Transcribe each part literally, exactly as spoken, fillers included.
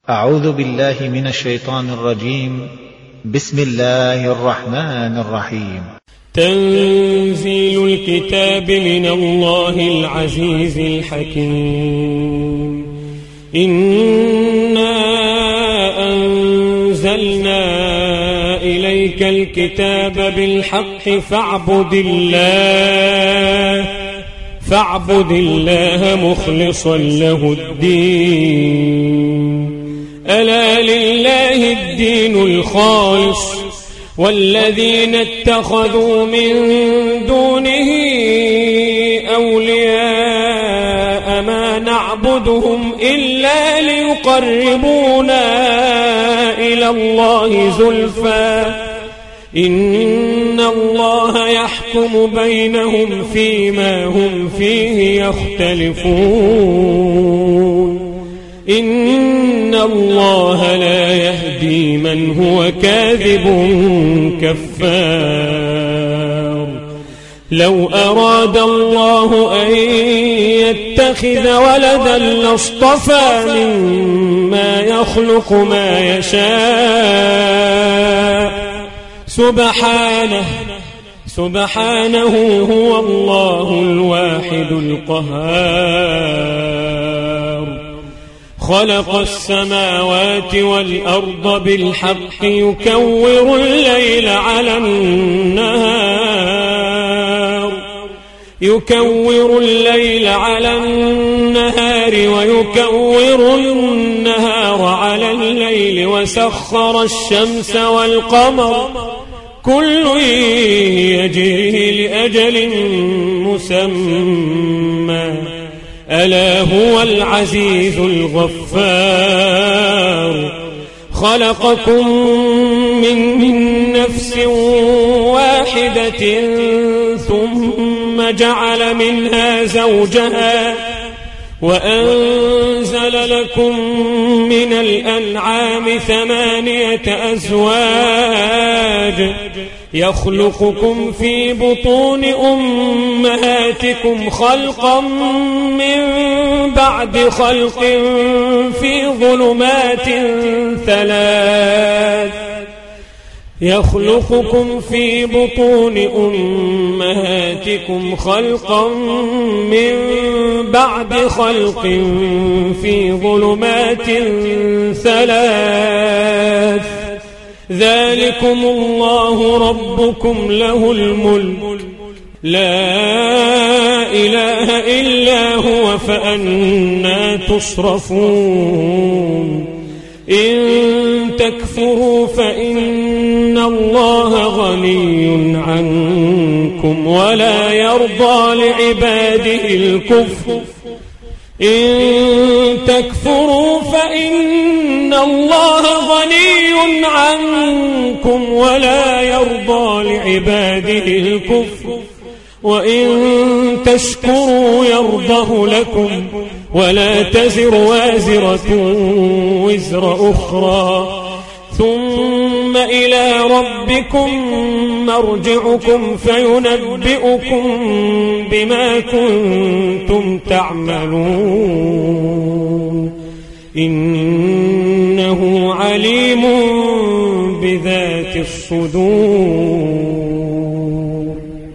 أعوذ بالله من الشيطان الرجيم. بسم الله الرحمن الرحيم. تنزيل الكتاب من الله العزيز الحكيم. إنا أنزلنا إليك الكتاب بالحق فاعبد الله فاعبد الله مخلصا له الدين. ألا لله الدين الخالص والذين اتخذوا من دونه أولياء ما نعبدهم إلا ليقربونا إلى الله زلفى إن الله يحكم بينهم فيما هم فيه يختلفون. إن الله لا يهدي من هو كاذب كفار. لو أراد الله أن يتخذ ولدا لاصطفى مما يخلق ما يشاء سبحانه سبحانه هو الله الواحد القهار. خلق السماوات والأرض بالحق يكور الليل على النهار يكور الليل على النهار ويكور النهار على الليل وسخر الشمس والقمر كل يجري لأجل مسمى ألا هو العزيز الغفار. خلقكم من, من نفس واحدة ثم جعل منها زوجها وأنزل لكم من الأنعام ثمانية أزواج يخلقكم في بطون أمهاتكم خلقا من بعد خلق في ظلمات ثلاث يخلقكم في بطون أمهاتكم خلقا من بعد خلق في ظلمات ثلاث ذلكم الله ربكم له الملك لا إله إلا هو فأنى تصرفون. إن تكفروا فإن الله غني عنكم ولا يرضى لعباده الكفر إن تكفروا فإن الله غني عنكم ولا يرضى لعباده الكفر وإن تشكروا يرضه لكم ولا تزر وازرة وزر أخرى ثم إلى ربكم مرجعكم فينبئكم بما كنتم تعملون. إنه عليم بذات الصدور.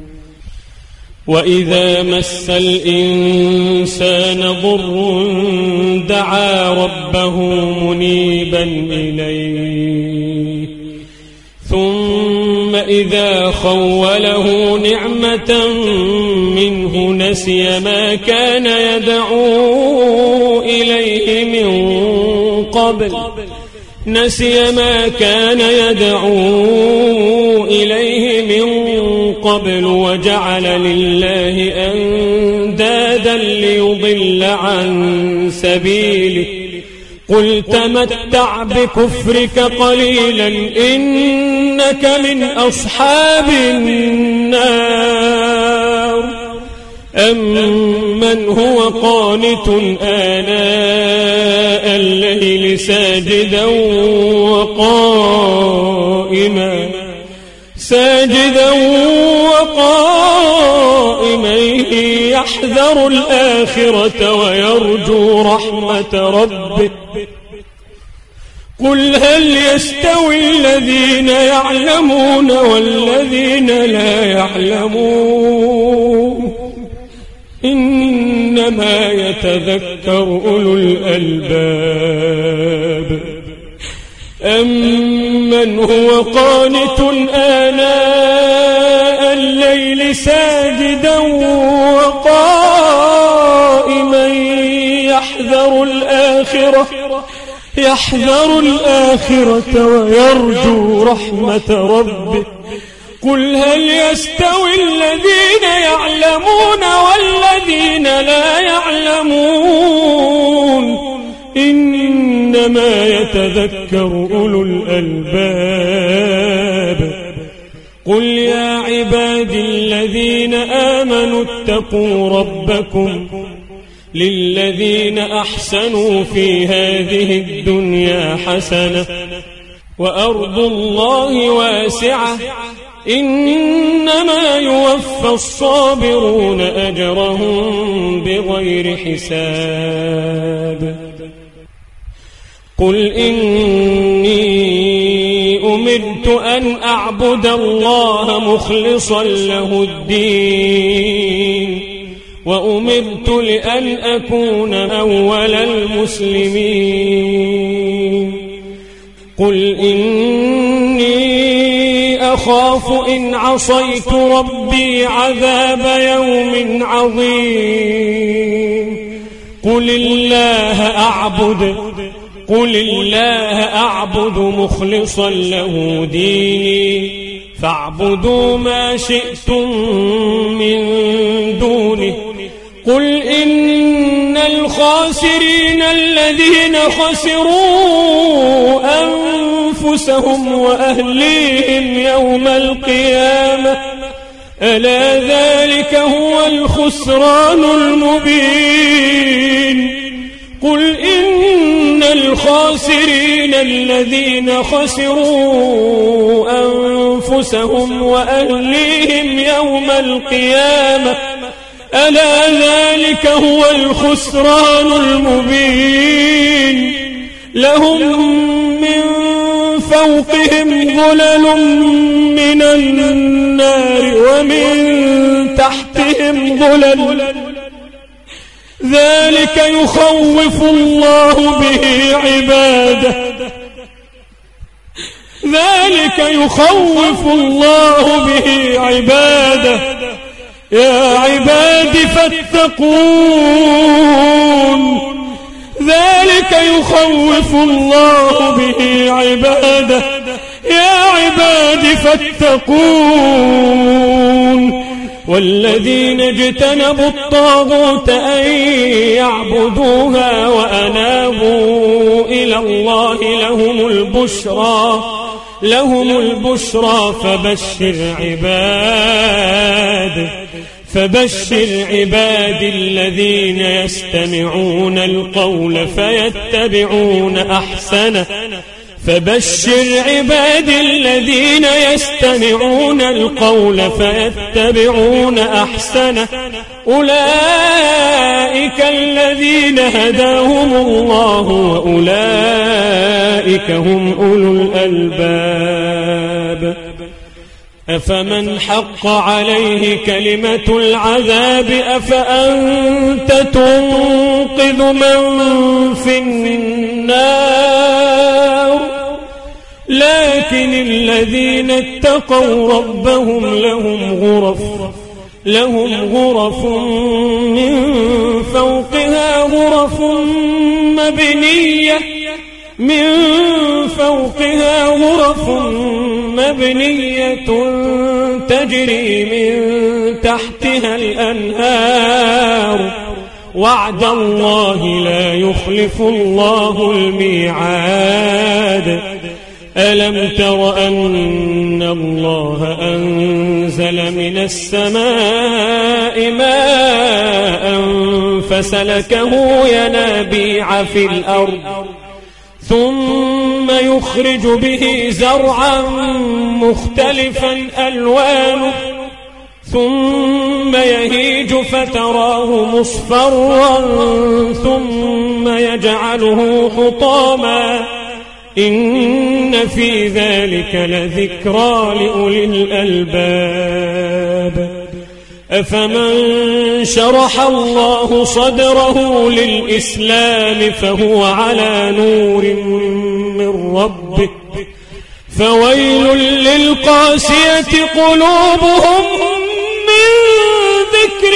وإذا مس الإنسان ضر دعا ربه منيبا إليه ثم إذا خوله نعمة منه نسي ما كان يدعو إليه من قبل نسي ما كان يدعو إليه من قبل وجعل لله أندادا ليضل عن سبيله. قل تمتع بكفرك قليلا إنك من أصحاب النار. أمن هو قانت آناء الليل ساجدا وقائما ساجدا وقائما يحذر الآخرة ويرجو رحمة ربه قل هل يستوي الذين يعلمون والذين لا يعلمون إنما يتذكر أولو الألباب أمن هو قانت آناء الليل ساجدا وقائما يحذر الآخرة يحذر الآخرة ويرجو رحمة ربه قل هل يستوي الذين يعلمون والذين لا يعلمون إنما يتذكر أولو الألباب قل يا عبادي الذين آمنوا اتقوا ربكم للذين أحسنوا في هذه الدنيا حسنة وأرض الله واسعة إنما يوفى الصابرون أجرهم بغير حساب قل إني أمرت أن أعبد الله مخلصا له الدين وأمرت لأن أكون أول المسلمين قل إني أخاف إن عصيت ربي عذاب يوم عظيم قل الله أعبد قل الله أعبد مخلصا له ديني فاعبدوا ما شئتم من دونه قل إن الخاسرين الذين خسروا أنفسهم وأهليهم يوم القيامة ألا ذلك هو الخسران المبين قل إن الخاسرين الذين خسروا أنفسهم وأهليهم يوم القيامة ألا ذلك هو الخسران المبين لهم من فوقهم ظلل من النار ومن تحتهم ظلل ذلك يخوف الله به عباده ذلك يخوف الله به عباده يا عباد فاتقون ذلك يخوف الله به عباده يا عباد فاتقون والذين اجتنبوا الطاغوت أن يعبدوها وأنابوا إلى الله لهم البشرى لهم البشرى فبشر عباد فبشر عباد الذين يستمعون القول فيتبعون أحسنه فبشر عباد الذين يستمعون القول فيتبعون أحسنه أولئك الذين هداهم الله وأولئك هم أولو الألباب أفمن حق عليه كلمة العذاب أفأنت تنقذ من في النار لكن الذين اتقوا ربهم لهم غرف لهم غرف من فوقها غرف مبنية من فوقها غرف مبنية تجري من تحتها الأنهار وعد الله لا يخلف الله الميعاد ألم تر أن الله أنزل من السماء ماء فسلكه ينابيع في الأرض ثم يخرج به زرعا مختلفا ألوانه ثم يهيج فتراه مصفرا ثم يجعله حطاما إن في ذلك لذكرى لأولي الألباب أفمن شرح الله صدره للإسلام فهو على نور من ربه فويل للقاسية قلوبهم من ذكر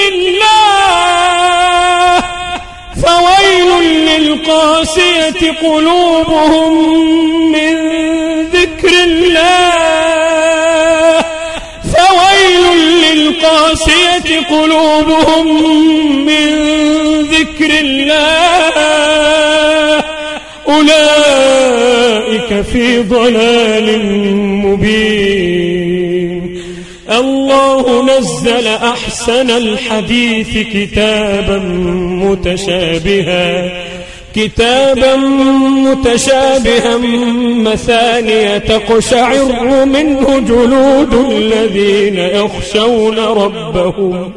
الله فويل للقاسية قلوبهم من ذكر الله فويل للقاسية قلوبهم من ذكر الله أولئك في ضلال مبين الله نزل أحسن الحديث كتابا متشابها كتابا متشابها مثانية تقشعر منه جلود الذين يخشون ربهم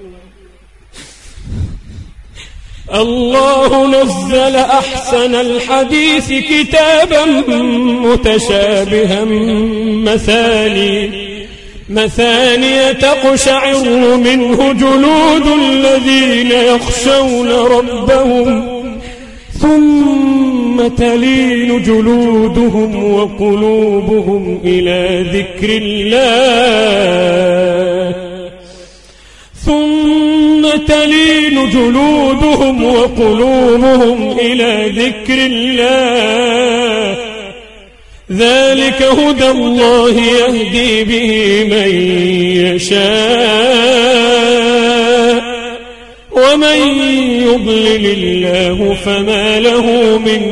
الله نزل أحسن الحديث كتابا متشابها مثاني مثانية تقشعر منه جلود الذين يخشون ربهم ثم تلين جلودهم وقلوبهم إلى ذكر الله ثم تلين جلودهم وقلوبهم إلى ذكر الله ذلك هدى الله يهدي به من يشاء ومن يضلل الله فما له من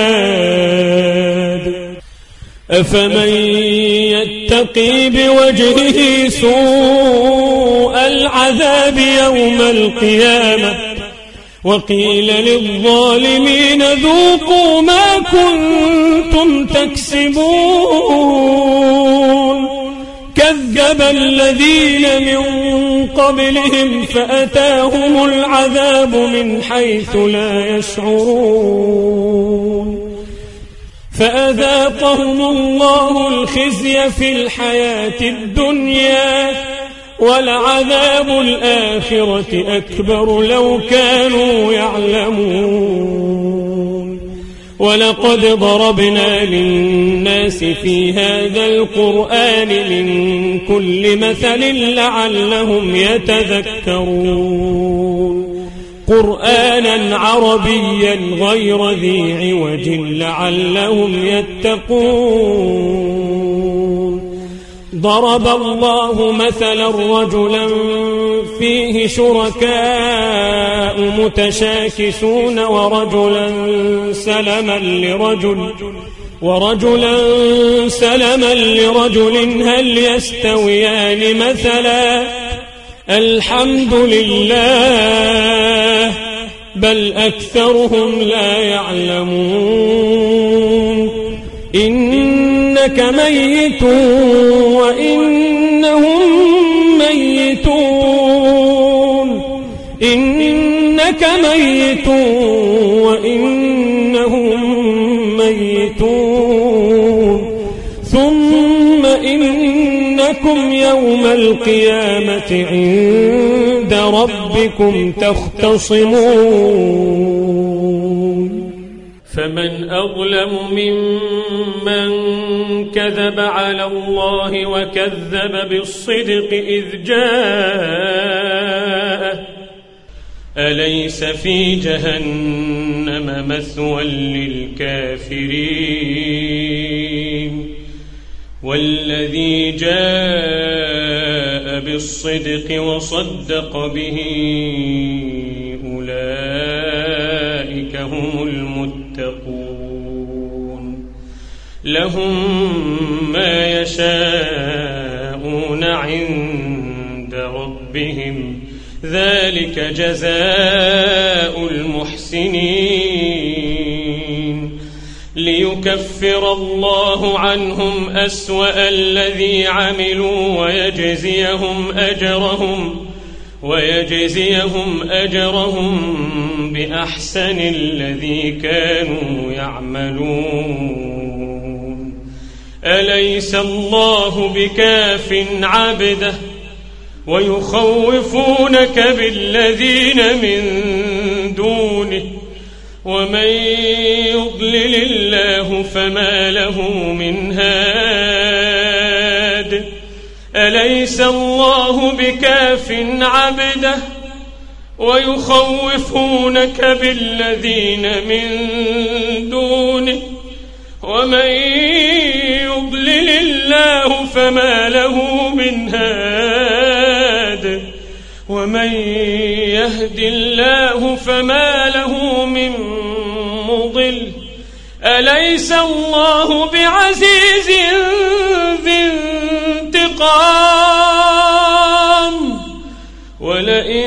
هاد أفمن يتقي بوجهه سوء العذاب يوم القيامة وقيل للظالمين ذوقوا ما كنتم تكسبون كذب الذين من قبلهم فأتاهم العذاب من حيث لا يشعرون فأذاقهم الله الخزي في الحياة الدنيا ولعذاب الآخرة أكبر لو كانوا يعلمون ولقد ضربنا للناس في هذا القرآن من كل مثل لعلهم يتذكرون قرآنا عربيا غير ذي عوج لعلهم يتقون ضرب الله مثلا رجلا فيه شركاء متشاكسون ورجلا سلما لرجل ورجلا سلما لرجل هل يستويان مثلا الحمد لله بل أكثرهم لا يعلمون إنك ميت وإنهم ميتون إنك ميت وإنهم ميتون ثم إنكم يوم القيامة عند ربكم تختصمون فمن أظلم ممن كذب على الله وكذب بالصدق إذ جاءه أليس في جهنم مثوى للكافرين والذي جاء بالصدق وصدق به أولئك هم المتقون لهم ما يشاءون عند ربهم ذلك جزاء المحسنين ليكفر الله عنهم أسوأ الذي عملوا ويجزيهم أجرهم ويجزيهم أجرهم بأحسن الذي كانوا يعملون أليس الله بكاف عبده ويخوفونك بالذين من دونه ومن يضلل الله فما له من هاد أليس الله بكاف عبده ويخوفونك بالذين من دونه ومن يضلل الله فما له من هاد ومن يهد الله فما له من مضل أليس الله بعزيز ذي انتقام ولئن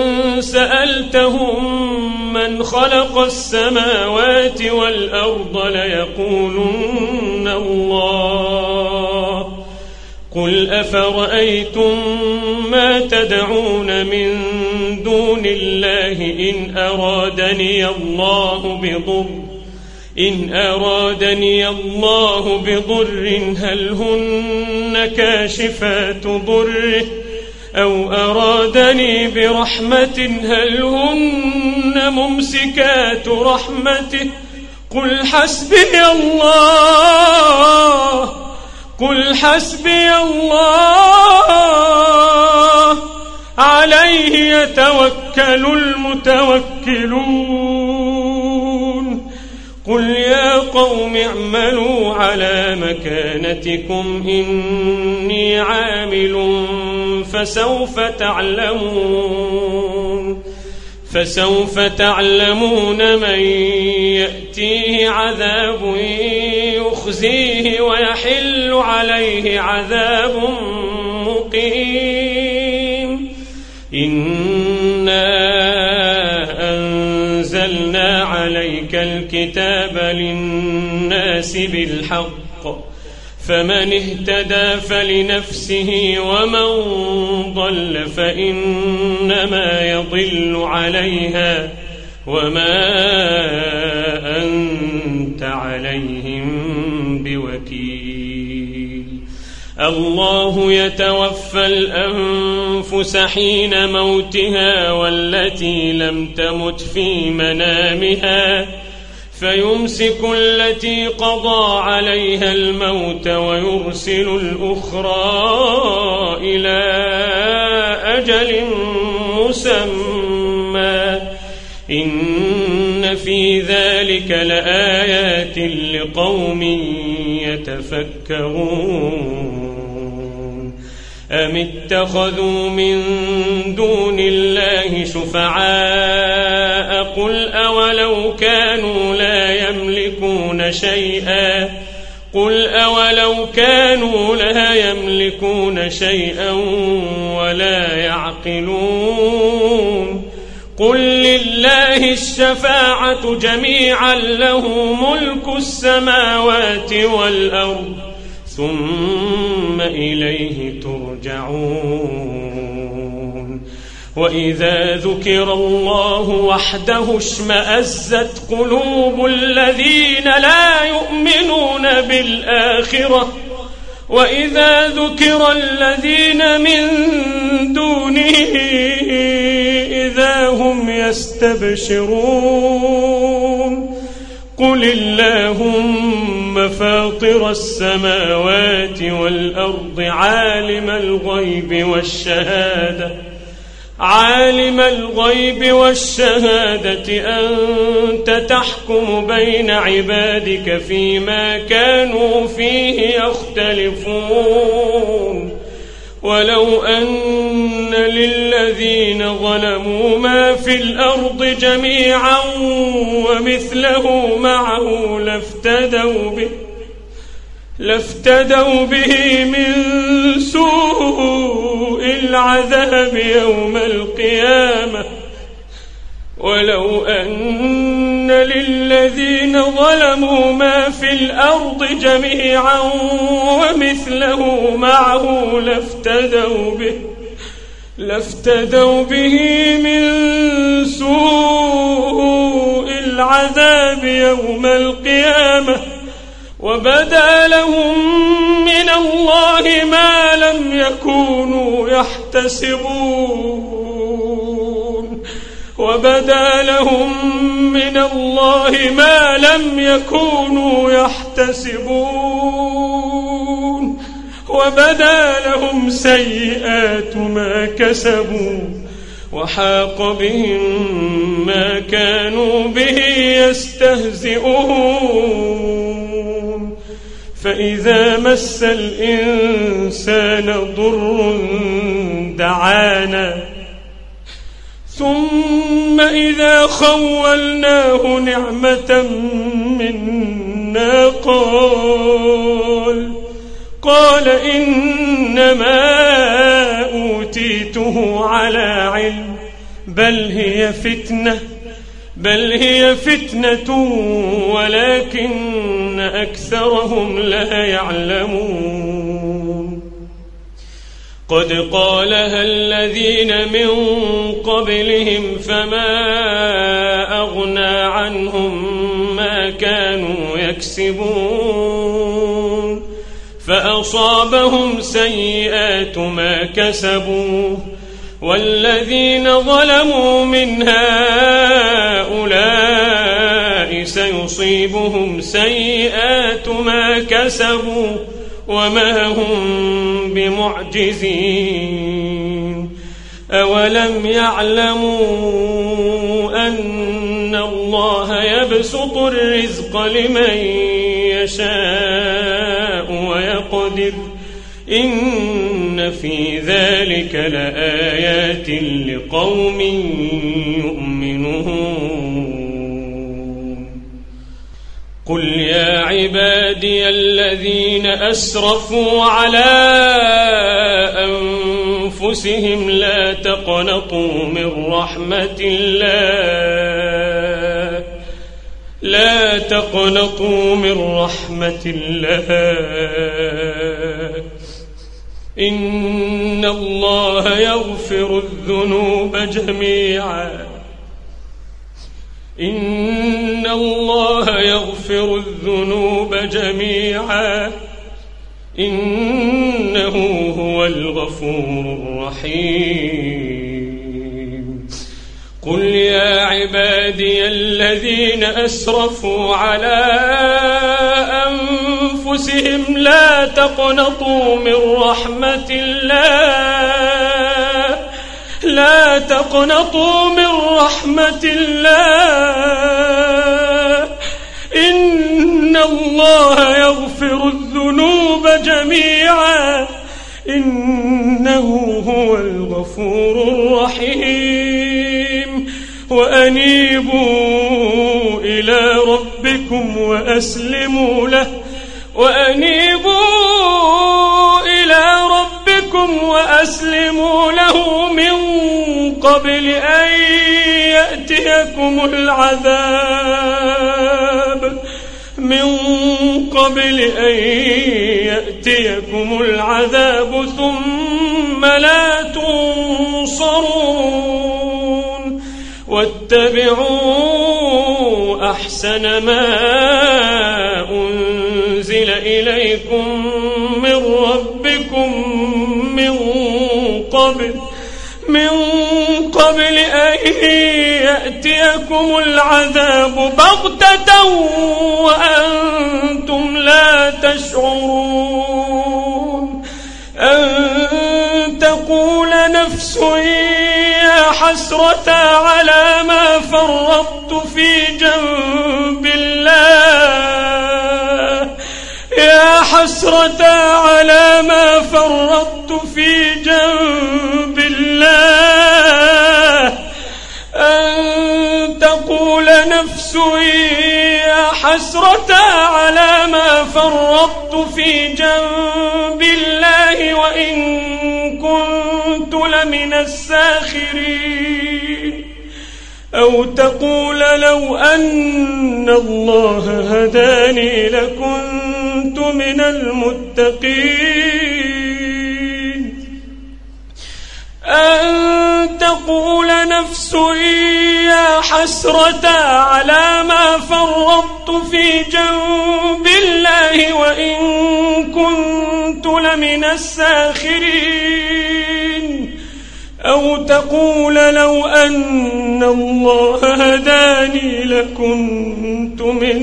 سألتهم من خلق السماوات والأرض ليقولن الله قل أفرأيتم ما تدعون من دون الله إن أرادني الله بضر إن أرادني الله بضر هل هن كاشفات ضره أو أرادني برحمة هل هن ممسكات رحمته قل حسبي الله قل حسبي الله عليه يتوكل المتوكلون قل يا قوم اعملوا على مكانتكم إني عامل فسوف تعلمون فسوف تعلمون من يأتيه عذاب يخزيه ويحل عليه عذاب مقيم إنا أنزلنا عليك الكتاب للناس بالحق فمن اهتدى فلنفسه ومن ضل فإنما يضل عليها وما أنت عليهم بوكيل الله يتوفى الأنفس حين موتها والتي لم تمت في منامها فيمسك التي قضى عليها الموت ويرسل الأخرى إلى أجل مسمى إن في ذلك لآيات لقوم يتفكرون أم اتخذوا من دون الله شفعاء قل أولو كانوا لا يملكون شيئا قل أولو كانوا لا يملكون شيئا ولا يعقلون قل لله الشفاعة جميعا له ملك السماوات والأرض ثم إليه ترجعون وإذا ذكر الله وحده اشمأزت قلوب الذين لا يؤمنون بالآخرة وإذا ذكر الذين من دونه إذا هم يستبشرون قل اللهم فاطر السماوات والأرض عالم الغيب والشهادة عالم الغيب والشهادة أنت تحكم بين عبادك فيما كانوا فيه يختلفون ولو أن للذين ظلموا ما في الأرض جميعا ومثله معه لافتدوا به لافتدوا به من سوء العذاب يوم القيامة ولو أن للذين ظلموا ما في الأرض جميعا ومثله معه لافتدوا به لافتدوا به من سوء العذاب يوم القيامة وبدا لهم من الله ما لم يكونوا يحتسبون وبدا لهم من الله ما لم يكونوا يحتسبون وبدا لهم سيئات ما كسبوا وحاق بهم ما كانوا به يستهزئون فإذا مس الإنسان ضر دعانا ثم إذا خولناه نعمة منا قال قال إنما أوتيته على علم بل هي فتنة بل هي فتنة ولكن أكثرهم لا يعلمون قد قالها الذين من قبلهم فما أغنى عنهم ما كانوا يكسبون فأصابهم سيئات ما كسبوا والذين ظلموا من هؤلاء سيصيبهم سيئات ما كسبوا وما هم بمعجزين أولم يعلموا أن الله يبسط الرزق لمن يشاء ويقدر إن في ذلك لآيات لقوم يؤمنون قل يا عبادي الذين أسرفوا على أنفسهم لا تقنطوا من رحمة الله لا تقنطوا من رحمة الله إن الله يغفر الذنوب جميعا إن الله يغفر الذنوب جميعا إنه هو الغفور الرحيم قل يا عبادي الذين أسرفوا على أنفسهم لا تقنطوا من رحمة الله لا تقنطوا من رحمة الله إن الله يغفر الذنوب جميعا إنه هو الغفور الرحيم وأنيبوا إلى ربكم وأسلموا له وأنيبوا إلى ربكم وأسلموا له من قبل أن يأتيكم العذاب من قبل أن يأتيكم العذاب ثم لا تنصرون واتبعوا أحسن ما أنزل إليكم من ربكم من قبل من قبل أن يأتيكم العذاب بغتة وأنتم لا تشعرون أن تقول نفس يا حسرة على ما فرطت في جنب الله يا حسرة على ما فرطت في جنب الله أن تقول نفس يا حسرة على ما فرطت في جنب الله وإن كنت لمن الساخرين أو تقول لو أن الله هداني لكنت من المتقين أن تقول نفس يا حسرة على ما فرطت في جنب الله تكون من الساخرين أو تقول لو أن الله هداني لكنت من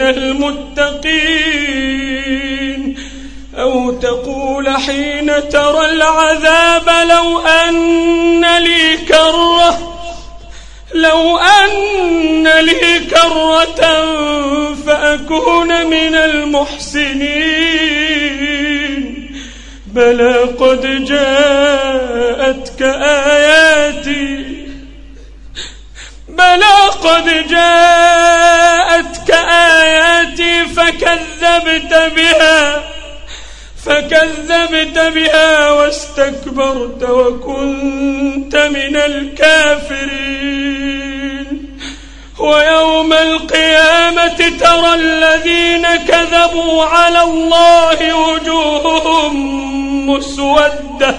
المتقين أو تقول حين ترى العذاب لو أن لي كرة لو أن لي كرة فأكون من المحسنين بلى قد جاءتك آياتي بلى قد جاءتك آياتي فكذبت بها فكذبت بها واستكبرت وكنت من الكافرين ويوم القيامة ترى الذين كذبوا على الله وجوههم مسودة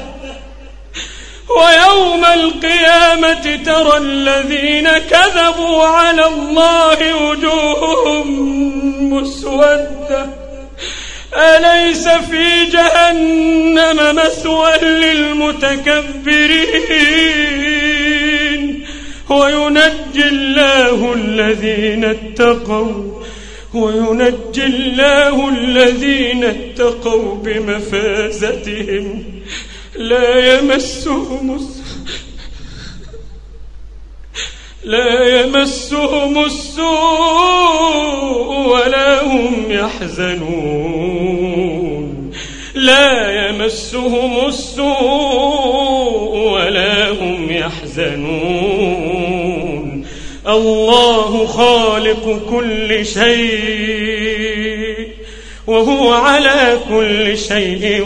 ويوم القيامة ترى الذين كذبوا على الله وجوههم مسودة أليس في جهنم مثوى للمتكبرين وينجي الله الذين اتقوا وينجي الله الذين اتقوا بمفازتهم لا يمسهم لا يمسهم السوء ولا هم يحزنون لا يمسهم السوء ولا هم يحزنون الله خالق كل شيء وهو على كل شيء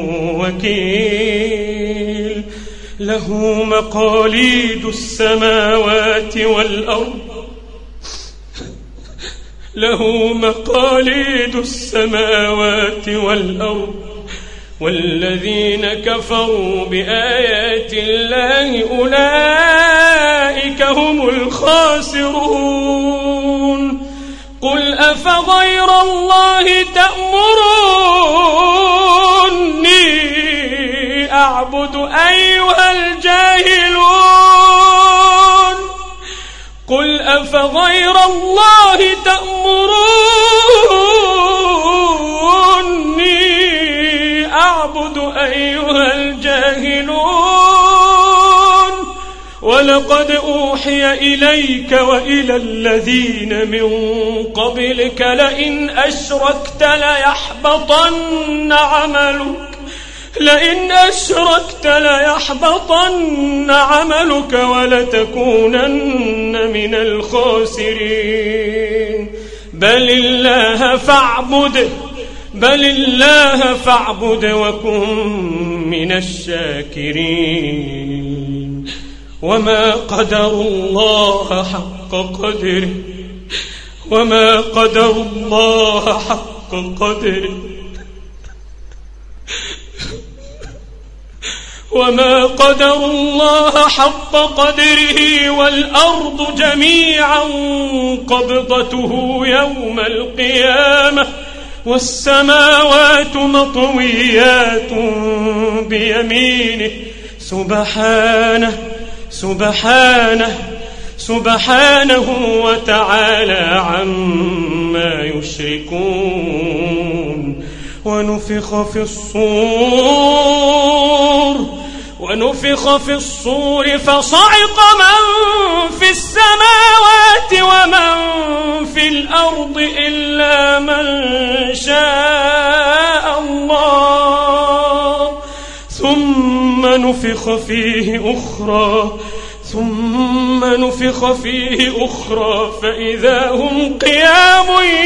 وكيل له مقاليد السماوات والأرض له مقاليد السماوات والأرض والذين كفروا بآيات الله أولئك هم الخاسرون قل أفغير الله تأمروني أعبد أيها الجاهلون قل أفغير الله تأمروني أعبد أيها الجاهلون ولقد أوحي إليك وإلى الذين من قبلك لئن أشركت ليحبطن عملك لئن أشركت ليحبطن عملك ولتكونن من الخاسرين بل الله فاعبد بل الله فاعبد وكن من الشاكرين وما قدروا الله حق قدره وما قدروا الله حق قدره وما قدروا الله حق قدره والأرض جميعا قبضته يوم القيامة والسماوات مطويات بيمينه سبحانه سبحانه سبحانه وتعالى عما يشركون ونفخ في الصور ونفخ في الصور فصعق من في السماوات ومن في الأرض إلا من شاء الله ثم نفخ فيه أخرى ثم نفخ فيه أخرى فإذا هم قيام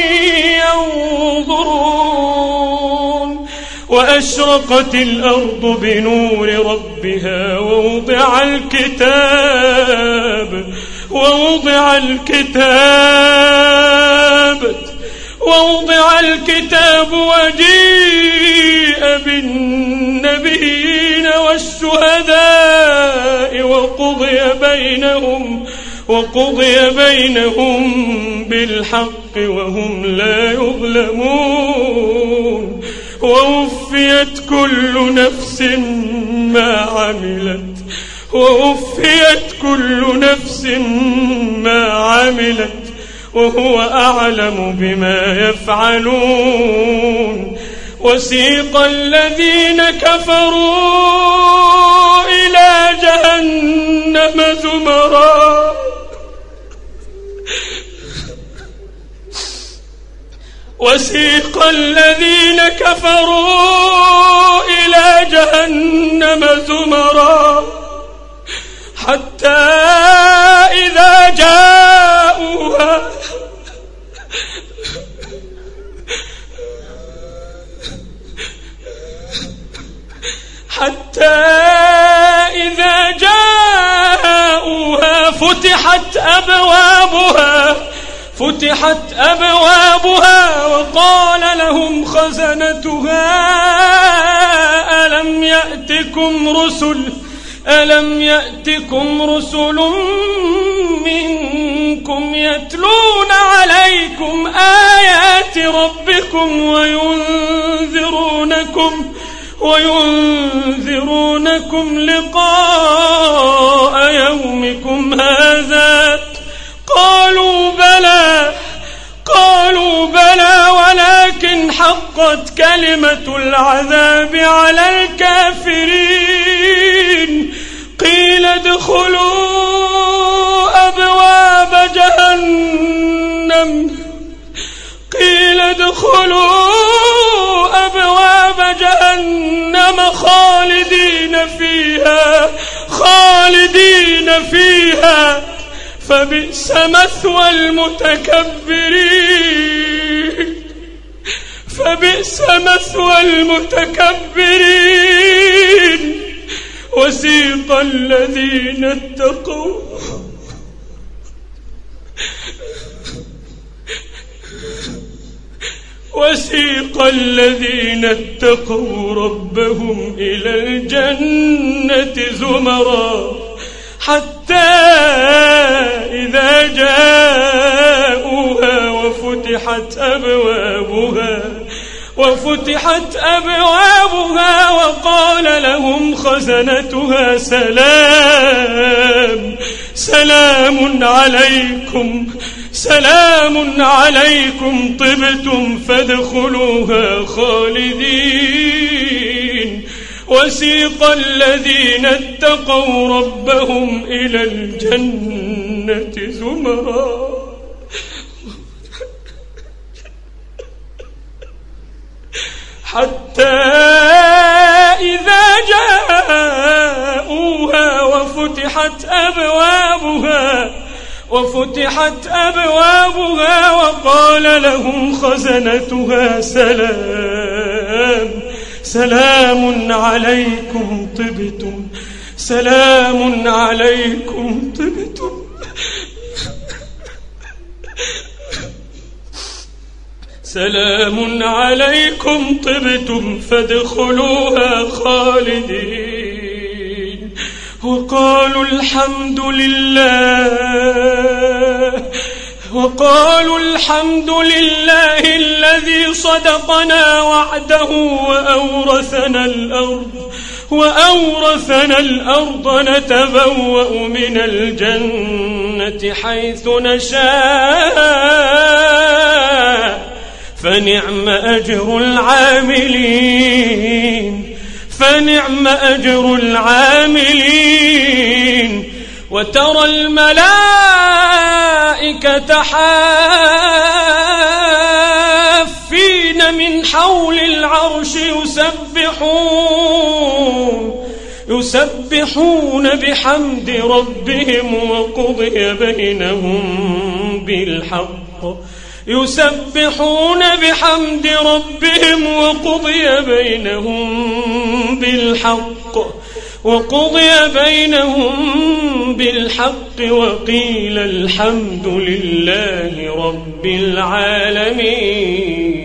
ينظرون وأشرقت الأرض بنور ربها ووضع الكتاب ووضع الكتاب ووضع الكتاب وجيء بالنبيين والشهداء وقضي بينهم وقضي بينهم بالحق وهم لا يظلمون ووفيت ووفيت كل نفس ما عملت ووفيت كل نفس ما عملت وهو أعلم بما يفعلون. وسيق الذين كفروا إلى جهنم زمرا وسيق الذين كفروا إلى جهنم زمرا حتى إذا جاءوها حتى إذا جاءوها فتحت أبوابها فتحت أبوابها وقال لهم خزنتها ألم يأتكم رسل ألم يأتكم رسل منكم يتلون عليكم آيات ربكم وينذرونكم وينذرونكم لقاء يومكم هذا؟ قالوا بلى قالوا بلى ولكن حقت كلمة العذاب على الكافرين. قيل ادخلوا أبواب جهنم قيل ادخلوا أبواب جهنم خالدين فيها خالدين فيها فبئس مثوى المتكبرين فبئس مثوى المتكبرين. وسيق الذين اتقوا وسيق الذين اتقوا ربهم إلى الجنة زمرا حتى إذا جاءوها وفتحت أبوابها وفتحت أبوابها وقال لهم خزنتها سلام سلام عليكم سلام عليكم طبتم فادخلوها خالدين. وسيق الذين اتقوا ربهم إلى الجنة زمرا حتى إذا جاءوها وفتحت أبوابها وفتحت أبوابها وقال لهم خزنتها سلام سلام عليكم طبتم سلام عليكم طبتم سلام عليكم طبتم فادخلوها خالدين. وقالوا الحمد لله وقالوا الحمد لله الذي صدقنا وعده وأورثنا الأرض وأورثنا الأرض نتبوأ من الجنة حيث نشاء فنعم أجر العاملين فنعم أجر العاملين. وترى الملائكة حافين من حول العرش يسبحون يسبحون بحمد ربهم وقضي بينهم بالحق يسبحون بحمد ربهم وقضي بينهم بالحق وقضي بينهم بالحق وقيل الحمد لله رب العالمين.